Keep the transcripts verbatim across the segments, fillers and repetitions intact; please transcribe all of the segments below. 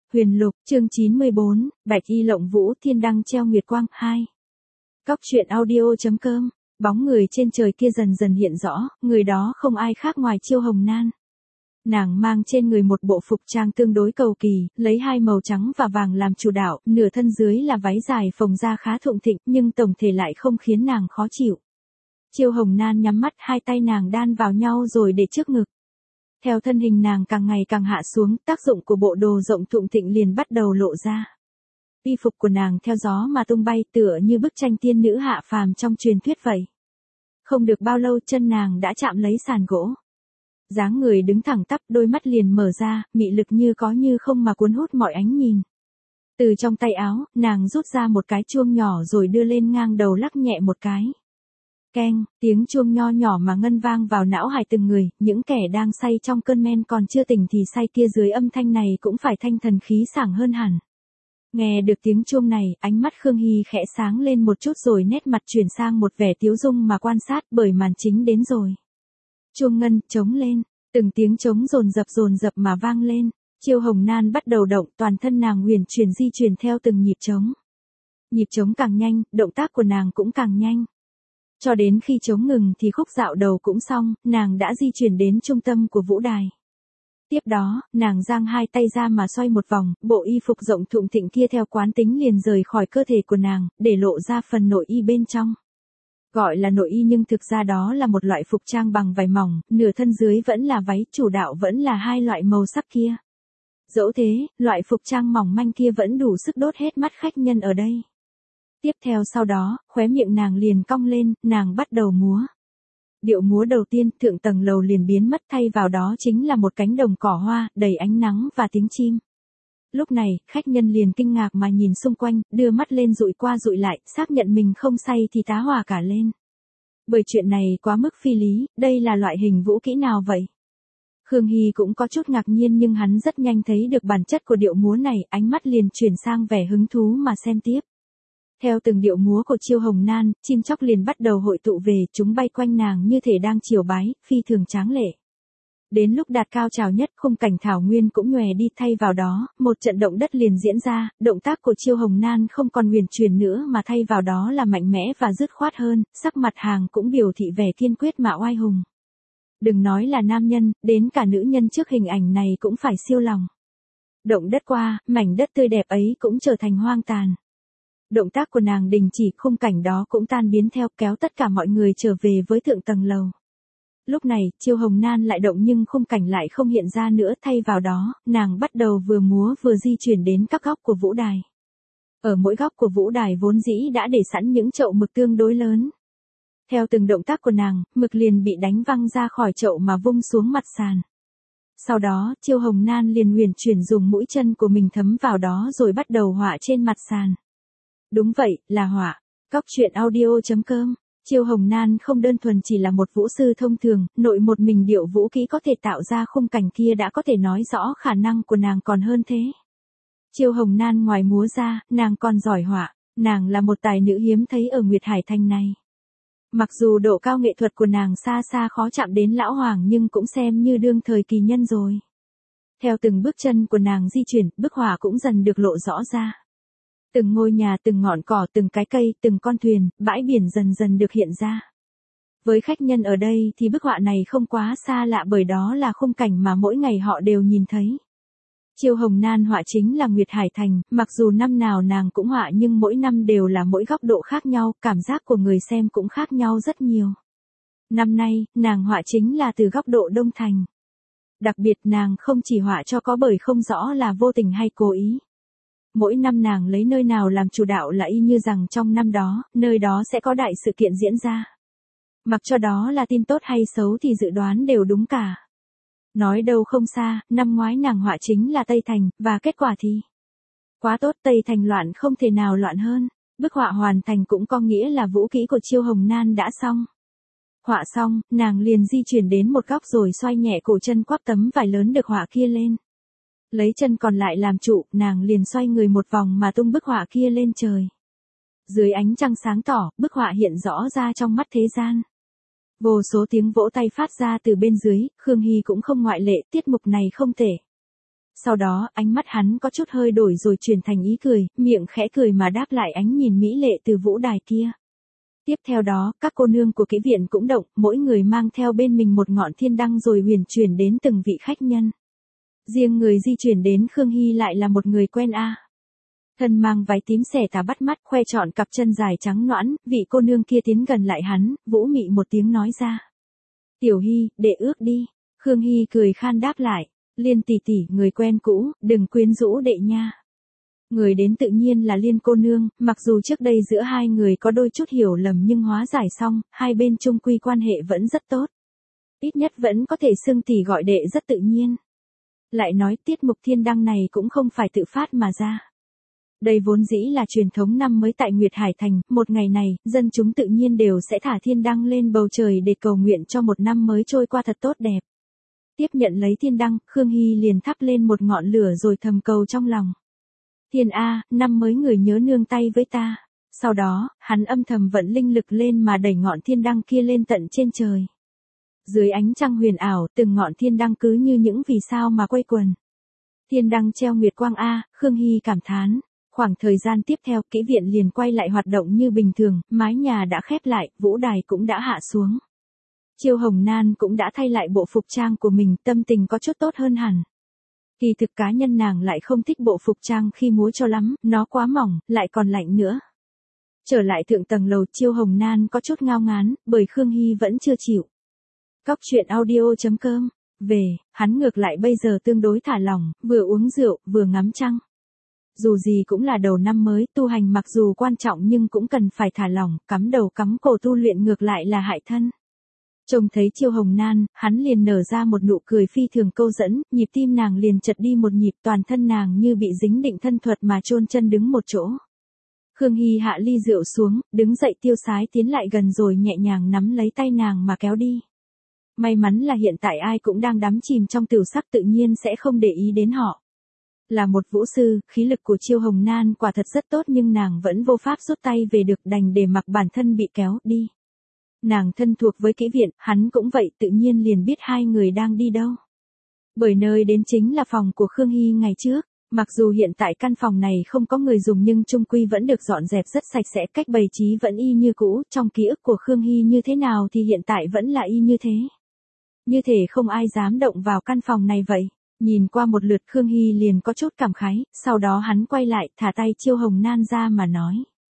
Huyền Lục, chương chín mươi bốn, Bạch Y Lộng Vũ Thiên Đăng Treo Nguyệt Quang hai. Cóc truyện audio.com, bóng người trên trời kia dần dần hiện rõ, người đó không ai khác ngoài Chiêu Hồng Nan. Nàng mang trên người một bộ phục trang tương đối cầu kỳ, lấy hai màu trắng và vàng làm chủ đạo, nửa thân dưới là váy dài phồng ra khá thụng thịnh, nhưng tổng thể lại không khiến nàng khó chịu. Chiêu Hồng Nan nhắm mắt, hai tay nàng đan vào nhau rồi để trước ngực. Theo thân hình nàng càng ngày càng hạ xuống, tác dụng của bộ đồ rộng thụng thịnh liền bắt đầu lộ ra. Y phục của nàng theo gió mà tung bay tựa như bức tranh tiên nữ hạ phàm trong truyền thuyết vậy. Không được bao lâu chân nàng đã chạm lấy sàn gỗ. Dáng người đứng thẳng tắp, đôi mắt liền mở ra, mị lực như có như không mà cuốn hút mọi ánh nhìn. Từ trong tay áo, nàng rút ra một cái chuông nhỏ rồi đưa lên ngang đầu lắc nhẹ một cái. Keng, tiếng chuông nho nhỏ mà ngân vang vào não hải từng người, những kẻ đang say trong cơn men còn chưa tỉnh thì say kia dưới âm thanh này cũng phải thanh thần khí sảng hơn hẳn. Nghe được tiếng chuông này, ánh mắt Khương Hy khẽ sáng lên một chút rồi nét mặt chuyển sang một vẻ tiếu dung mà quan sát, bởi màn chính đến rồi. Chuông ngân, trống lên, từng tiếng trống dồn dập dồn dập mà vang lên, Chiêu Hồng Nan bắt đầu động, toàn thân nàng huyền chuyển di chuyển theo từng nhịp trống. Nhịp trống càng nhanh, động tác của nàng cũng càng nhanh. Cho đến khi trống ngừng thì khúc dạo đầu cũng xong, nàng đã di chuyển đến trung tâm của vũ đài. Tiếp đó, nàng giang hai tay ra mà xoay một vòng, bộ y phục rộng thụng thịnh kia theo quán tính liền rời khỏi cơ thể của nàng, để lộ ra phần nội y bên trong. Gọi là nội y nhưng thực ra đó là một loại phục trang bằng vải mỏng, nửa thân dưới vẫn là váy, chủ đạo vẫn là hai loại màu sắc kia. Dẫu thế, loại phục trang mỏng manh kia vẫn đủ sức đốt hết mắt khách nhân ở đây. Tiếp theo sau đó, khóe miệng nàng liền cong lên, nàng bắt đầu múa. Điệu múa đầu tiên, thượng tầng lầu liền biến mất, thay vào đó chính là một cánh đồng cỏ hoa, đầy ánh nắng và tiếng chim. Lúc này, khách nhân liền kinh ngạc mà nhìn xung quanh, đưa mắt lên dụi qua dụi lại, xác nhận mình không say thì tá hỏa cả lên. Bởi chuyện này quá mức phi lý, đây là loại hình vũ kỹ nào vậy? Khương Hy cũng có chút ngạc nhiên nhưng hắn rất nhanh thấy được bản chất của điệu múa này, ánh mắt liền chuyển sang vẻ hứng thú mà xem tiếp. Theo từng điệu múa của Chiêu Hồng Nan, chim chóc liền bắt đầu hội tụ về, chúng bay quanh nàng như thể đang chiều bái, phi thường tráng lệ. Đến lúc đạt cao trào nhất, khung cảnh thảo nguyên cũng nhòe đi, thay vào đó, một trận động đất liền diễn ra, động tác của Chiêu Hồng Nan không còn huyền chuyển nữa mà thay vào đó là mạnh mẽ và dứt khoát hơn, sắc mặt hàng cũng biểu thị vẻ kiên quyết mà oai hùng. Đừng nói là nam nhân, đến cả nữ nhân trước hình ảnh này cũng phải siêu lòng. Động đất qua, mảnh đất tươi đẹp ấy cũng trở thành hoang tàn. Động tác của nàng đình chỉ, khung cảnh đó cũng tan biến theo, kéo tất cả mọi người trở về với thượng tầng lầu. Lúc này, Chiêu Hồng Nan lại động nhưng khung cảnh lại không hiện ra nữa, thay vào đó, nàng bắt đầu vừa múa vừa di chuyển đến các góc của vũ đài. Ở mỗi góc của vũ đài vốn dĩ đã để sẵn những chậu mực tương đối lớn. Theo từng động tác của nàng, mực liền bị đánh văng ra khỏi chậu mà vung xuống mặt sàn. Sau đó, Chiêu Hồng Nan liền huyền chuyển dùng mũi chân của mình thấm vào đó rồi bắt đầu họa trên mặt sàn. Đúng vậy, là họa. Cóc truyện audio.com. Chiêu Hồng Nan không đơn thuần chỉ là một vũ sư thông thường, nội một mình điệu vũ kỹ có thể tạo ra khung cảnh kia đã có thể nói rõ khả năng của nàng còn hơn thế. Chiêu Hồng Nan ngoài múa ra, nàng còn giỏi họa, nàng là một tài nữ hiếm thấy ở Nguyệt Hải Thành này. Mặc dù độ cao nghệ thuật của nàng xa xa khó chạm đến lão hoàng nhưng cũng xem như đương thời kỳ nhân rồi. Theo từng bước chân của nàng di chuyển, bức họa cũng dần được lộ rõ ra. Từng ngôi nhà, từng ngọn cỏ, từng cái cây, từng con thuyền, bãi biển dần dần được hiện ra. Với khách nhân ở đây thì bức họa này không quá xa lạ bởi đó là khung cảnh mà mỗi ngày họ đều nhìn thấy. Chiêu Hồng Nan họa chính là Nguyệt Hải Thành, mặc dù năm nào nàng cũng họa nhưng mỗi năm đều là mỗi góc độ khác nhau, cảm giác của người xem cũng khác nhau rất nhiều. Năm nay, nàng họa chính là từ góc độ Đông Thành. Đặc biệt nàng không chỉ họa cho có bởi không rõ là vô tình hay cố ý. Mỗi năm nàng lấy nơi nào làm chủ đạo là y như rằng trong năm đó, nơi đó sẽ có đại sự kiện diễn ra. Mặc cho đó là tin tốt hay xấu thì dự đoán đều đúng cả. Nói đâu không xa, năm ngoái nàng họa chính là Tây Thành, và kết quả thì quá tốt, Tây Thành loạn không thể nào loạn hơn. Bức họa hoàn thành cũng có nghĩa là vũ kỹ của Chiêu Hồng Nan đã xong. Họa xong, nàng liền di chuyển đến một góc rồi xoay nhẹ cổ chân quắp tấm vải lớn được họa kia lên. Lấy chân còn lại làm trụ, nàng liền xoay người một vòng mà tung bức họa kia lên trời. Dưới ánh trăng sáng tỏ, bức họa hiện rõ ra trong mắt thế gian. Vô số tiếng vỗ tay phát ra từ bên dưới, Khương Hy cũng không ngoại lệ, tiết mục này không thể. Sau đó, ánh mắt hắn có chút hơi đổi rồi chuyển thành ý cười, miệng khẽ cười mà đáp lại ánh nhìn mỹ lệ từ vũ đài kia. Tiếp theo đó, các cô nương của kỹ viện cũng động, mỗi người mang theo bên mình một ngọn thiên đăng rồi huyền chuyển đến từng vị khách nhân. Riêng người di chuyển đến Khương Hy lại là một người quen a. Thân mang váy tím xẻ tà bắt mắt, khoe trọn cặp chân dài trắng nõn, vị cô nương kia tiến gần lại hắn, vũ mị một tiếng nói ra. Tiểu Hy, đệ ước đi. Khương Hy cười khan đáp lại. Liên tỷ tỷ, người quen cũ, đừng quyến rũ đệ nha. Người đến tự nhiên là Liên cô nương, mặc dù trước đây giữa hai người có đôi chút hiểu lầm nhưng hóa giải xong, hai bên chung quy quan hệ vẫn rất tốt. Ít nhất vẫn có thể xưng tỷ gọi đệ rất tự nhiên. Lại nói tiết mục thiên đăng này cũng không phải tự phát mà ra. Đây vốn dĩ là truyền thống năm mới tại Nguyệt Hải Thành, một ngày này, dân chúng tự nhiên đều sẽ thả thiên đăng lên bầu trời để cầu nguyện cho một năm mới trôi qua thật tốt đẹp. Tiếp nhận lấy thiên đăng, Khương Hy liền thắp lên một ngọn lửa rồi thầm cầu trong lòng. Thiên A, năm mới người nhớ nương tay với ta. Sau đó, hắn âm thầm vận linh lực lên mà đẩy ngọn thiên đăng kia lên tận trên trời. Dưới ánh trăng huyền ảo, từng ngọn thiên đăng cứ như những vì sao mà quay quần. Thiên đăng treo nguyệt quang A, Khương Hy cảm thán. Khoảng thời gian tiếp theo, kỹ viện liền quay lại hoạt động như bình thường, mái nhà đã khép lại, vũ đài cũng đã hạ xuống. Chiêu Hồng Nan cũng đã thay lại bộ phục trang của mình, tâm tình có chút tốt hơn hẳn. Kỳ thực cá nhân nàng lại không thích bộ phục trang khi múa cho lắm, nó quá mỏng, lại còn lạnh nữa. Trở lại thượng tầng lầu, Chiêu Hồng Nan có chút ngao ngán, bởi Khương Hy vẫn chưa chịu. Cóc truyện audio chấm com. Về, hắn ngược lại bây giờ tương đối thả lỏng, vừa uống rượu, vừa ngắm trăng. Dù gì cũng là đầu năm mới, tu hành mặc dù quan trọng nhưng cũng cần phải thả lỏng, cắm đầu cắm cổ tu luyện ngược lại là hại thân. Trông thấy Chiêu Hồng Nan, hắn liền nở ra một nụ cười phi thường câu dẫn, nhịp tim nàng liền chật đi một nhịp, toàn thân nàng như bị dính định thân thuật mà chôn chân đứng một chỗ. Khương Hy hạ ly rượu xuống, đứng dậy tiêu sái tiến lại gần rồi nhẹ nhàng nắm lấy tay nàng mà kéo đi. May mắn là hiện tại ai cũng đang đắm chìm trong tửu sắc tự nhiên sẽ không để ý đến họ. Là một vũ sư, khí lực của Chiêu Hồng Nan quả thật rất tốt nhưng nàng vẫn vô pháp rút tay về được, đành để mặc bản thân bị kéo đi. Nàng thân thuộc với kỹ viện, hắn cũng vậy, tự nhiên liền biết hai người đang đi đâu. Bởi nơi đến chính là phòng của Khương Hy ngày trước. Mặc dù hiện tại căn phòng này không có người dùng nhưng chung quy vẫn được dọn dẹp rất sạch sẽ, cách bày trí vẫn y như cũ, trong ký ức của Khương Hy như thế nào thì hiện tại vẫn là y như thế. Như thể không ai dám động vào căn phòng này vậy. Nhìn qua một lượt Khương Hy liền có chút cảm khái, sau đó hắn quay lại, thả tay Chiêu Hồng Nan ra mà nói.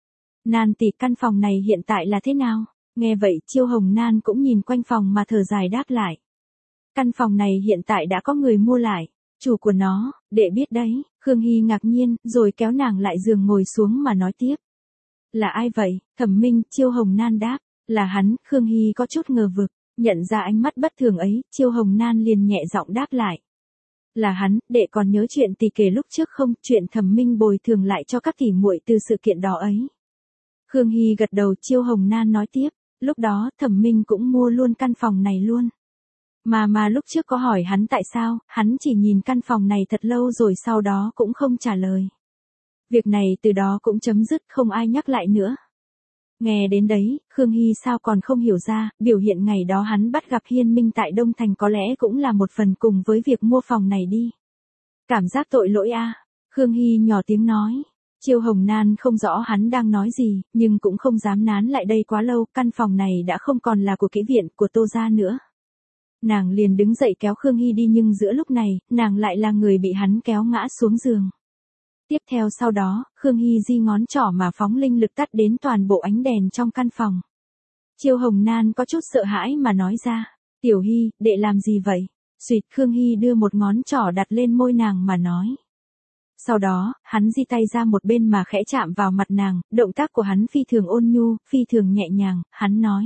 Nan tỷ, căn phòng này hiện tại là thế nào? Nghe vậy Chiêu Hồng Nan cũng nhìn quanh phòng mà thở dài đáp lại. Căn phòng này hiện tại đã có người mua lại. Chủ của nó, đệ biết đấy. Khương Hy ngạc nhiên, rồi kéo nàng lại giường ngồi xuống mà nói tiếp. Là ai vậy? Thẩm Minh, Chiêu Hồng Nan đáp. Là hắn. Khương Hy có chút ngờ vực, nhận ra ánh mắt bất thường ấy, Chiêu Hồng Nan liền nhẹ giọng đáp lại. Là hắn, đệ còn nhớ chuyện tỷ kể lúc trước không, chuyện Thẩm Minh bồi thường lại cho các tỷ muội từ sự kiện đó ấy. Khương Hy gật đầu. Chiêu Hồng Nan nói tiếp, lúc đó Thẩm Minh cũng mua luôn căn phòng này luôn. Mà mà lúc trước có hỏi hắn tại sao, hắn chỉ nhìn căn phòng này thật lâu rồi sau đó cũng không trả lời. Việc này từ đó cũng chấm dứt, không ai nhắc lại nữa. Nghe đến đấy, Khương Hy sao còn không hiểu ra, biểu hiện ngày đó hắn bắt gặp Hiên Minh tại Đông Thành có lẽ cũng là một phần cùng với việc mua phòng này đi. Cảm giác tội lỗi a. À? Khương Hy nhỏ tiếng nói. Chiêu Hồng Nan không rõ hắn đang nói gì, nhưng cũng không dám nán lại đây quá lâu, căn phòng này đã không còn là của kỹ viện, của Tô gia nữa. Nàng liền đứng dậy kéo Khương Hy đi nhưng giữa lúc này, nàng lại là người bị hắn kéo ngã xuống giường. Tiếp theo sau đó, Khương Hy di ngón trỏ mà phóng linh lực tắt đến toàn bộ ánh đèn trong căn phòng. Chiêu Hồng Nan có chút sợ hãi mà nói ra. Tiểu Hy, đệ làm gì vậy? Xuyệt. Khương Hy đưa một ngón trỏ đặt lên môi nàng mà nói. Sau đó, hắn di tay ra một bên mà khẽ chạm vào mặt nàng, động tác của hắn phi thường ôn nhu, phi thường nhẹ nhàng, hắn nói.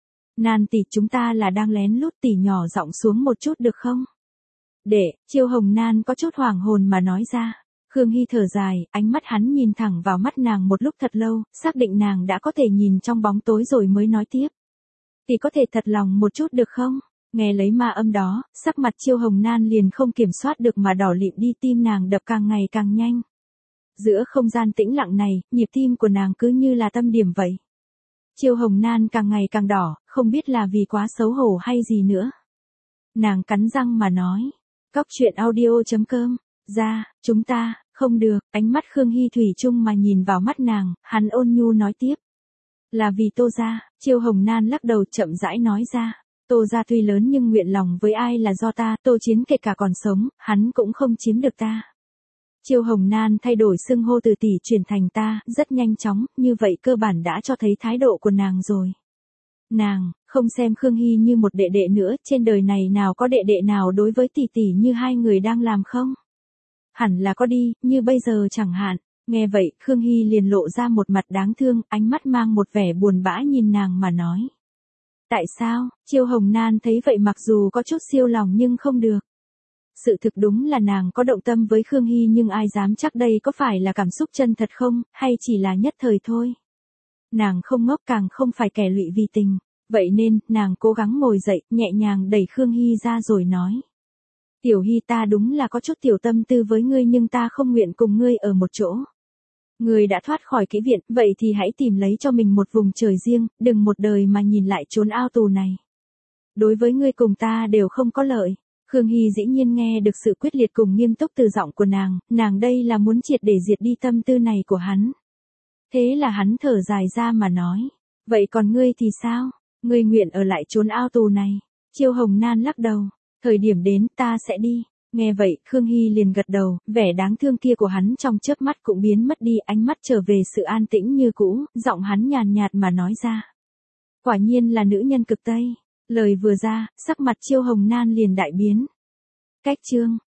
Nan tỷ, chúng ta là đang lén lút, tỷ nhỏ giọng xuống một chút được không? Đệ. Chiêu Hồng Nan có chút hoảng hồn mà nói ra. Khương Hy thở dài, ánh mắt hắn nhìn thẳng vào mắt nàng một lúc thật lâu, xác định nàng đã có thể nhìn trong bóng tối rồi mới nói tiếp. Tỷ có thể thật lòng một chút được không? Nghe lấy ma âm đó, sắc mặt Chiêu Hồng Nan liền không kiểm soát được mà đỏ lịm đi, tim nàng đập càng ngày càng nhanh. Giữa không gian tĩnh lặng này, nhịp tim của nàng cứ như là tâm điểm vậy. Chiêu Hồng Nan càng ngày càng đỏ, không biết là vì quá xấu hổ hay gì nữa. Nàng cắn răng mà nói. Cóc truyện audio chấm com. Ra, chúng ta, không được, ánh mắt Khương Hy thủy chung mà nhìn vào mắt nàng, hắn ôn nhu nói tiếp. Là vì Tô gia, Chiêu Hồng Nan lắc đầu chậm rãi nói ra. Tô gia tuy lớn nhưng nguyện lòng với ai là do ta, Tô Chiến kể cả còn sống, hắn cũng không chiếm được ta. Chiêu Hồng Nan thay đổi xưng hô từ tỷ chuyển thành ta, rất nhanh chóng, như vậy cơ bản đã cho thấy thái độ của nàng rồi. Nàng, không xem Khương Hy như một đệ đệ nữa, trên đời này nào có đệ đệ nào đối với tỷ tỷ như hai người đang làm không? Hẳn là có đi, như bây giờ chẳng hạn. Nghe vậy, Khương Hy liền lộ ra một mặt đáng thương, ánh mắt mang một vẻ buồn bã nhìn nàng mà nói. Tại sao? Chiêu Hồng Nan thấy vậy mặc dù có chút siêu lòng nhưng không được. Sự thực đúng là nàng có động tâm với Khương Hy nhưng ai dám chắc đây có phải là cảm xúc chân thật không, hay chỉ là nhất thời thôi. Nàng không ngốc càng không phải kẻ lụy vì tình. Vậy nên, nàng cố gắng ngồi dậy, nhẹ nhàng đẩy Khương Hy ra rồi nói. Tiểu Hy ta đúng là có chút tiểu tâm tư với ngươi nhưng ta không nguyện cùng ngươi ở một chỗ. Ngươi đã thoát khỏi kỹ viện, vậy thì hãy tìm lấy cho mình một vùng trời riêng, đừng một đời mà nhìn lại chốn ao tù này. Đối với ngươi cùng ta đều không có lợi. Khương Hy dĩ nhiên nghe được sự quyết liệt cùng nghiêm túc từ giọng của nàng, nàng đây là muốn triệt để diệt đi tâm tư này của hắn. Thế là hắn thở dài ra mà nói, vậy còn ngươi thì sao? Ngươi nguyện ở lại chốn ao tù này. Chiêu Hồng Nan lắc đầu, thời điểm đến ta sẽ đi. Nghe vậy, Khương Hy liền gật đầu, vẻ đáng thương kia của hắn trong chớp mắt cũng biến mất đi, ánh mắt trở về sự an tĩnh như cũ, giọng hắn nhàn nhạt mà nói ra. Quả nhiên là nữ nhân cực Tây. Lời vừa ra, sắc mặt Chiêu Hồng Nan liền đại biến. Cách chương